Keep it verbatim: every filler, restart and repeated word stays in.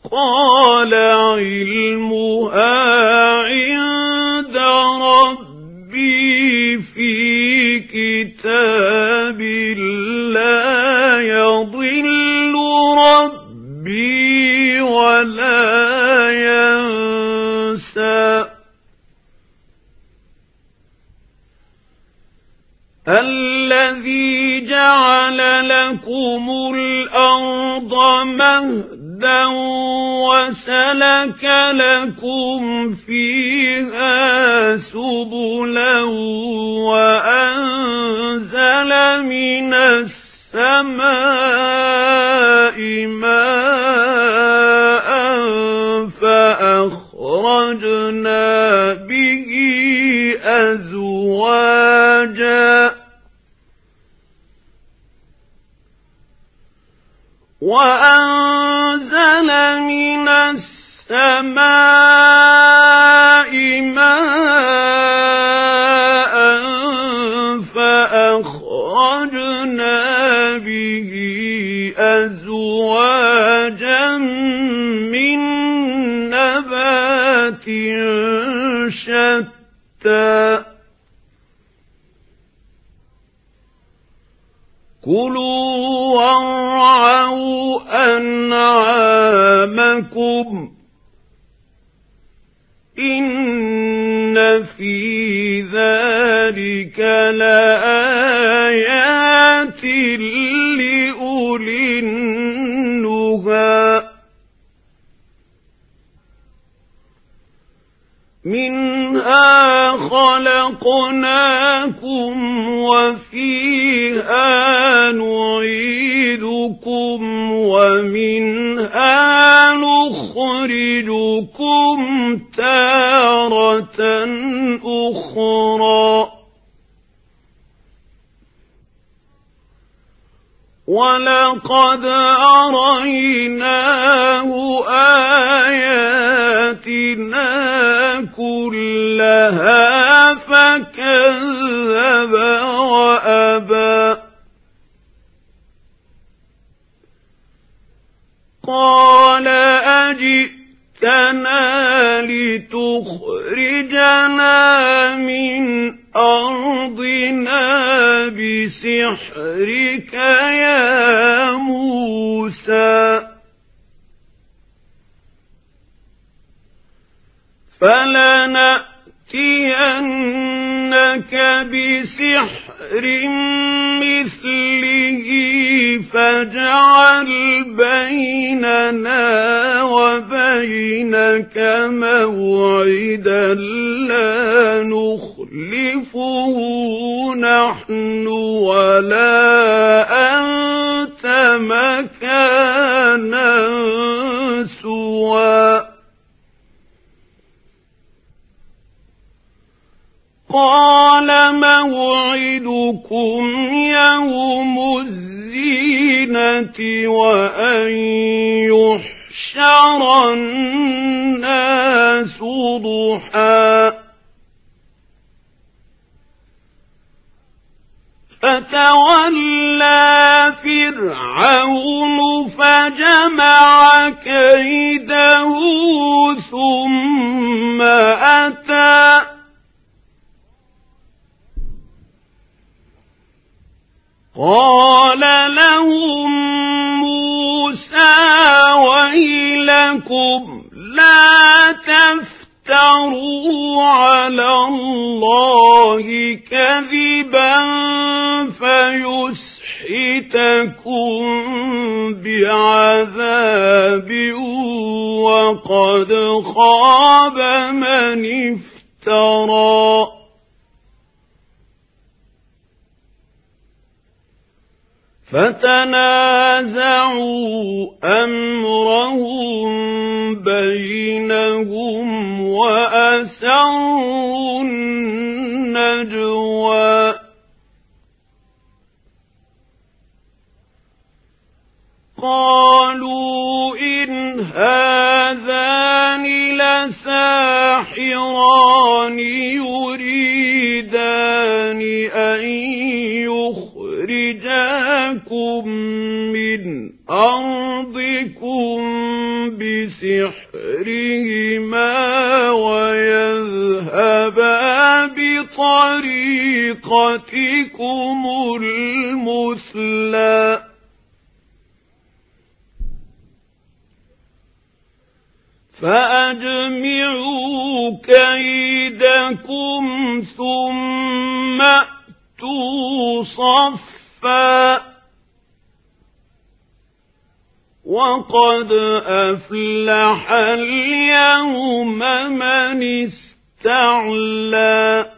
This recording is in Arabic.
قال علمها عند ربي في كتاب لا يضل ربي ولا ينسى الذي جعل لكم الأرض مهدا وسلك لكم فيها سبلا وأنزل من السماء ماء فأخرجنا به أزواجا وأنزل من السماء ماء فأخرجنا به أزواجا من نبات شتى كلوا وارعوا أنعامكم إن في ذلك لآيات لأولي النهى منها خلقناكم وفيها نعيدكم ومنها نخرجكم تارة أخرى ولقد أريناه آياتنا كلها فكذب وأبى قال أجئتنا لتخرجنا من أرضنا بسحرك يا موسى فلنأتينك بسحر مثله فاجعل بيننا وبينك موعدا لا نخلفه نحن ولا أنت مكانا سوى قال موعدكم يوم الزينة وأن يحشر الناس ضحى فتولى فرعون فجمع كيده ثم أتى قال لهم موسى ويلكم لا تفتروا على الله كذبا فيسحتكم بعذاب وقد خاب من افترى فتنازعوا أمرهم بينهم وأسروا النجوى قالوا إن هذان لساحران يريدان أن يخرجاكم من أرضكم بسحرهما ويذهبا بطريقتكم المثلى فأجمعوا كيدكم ثم أتوا صفا وقد أفلح اليوم من استعلى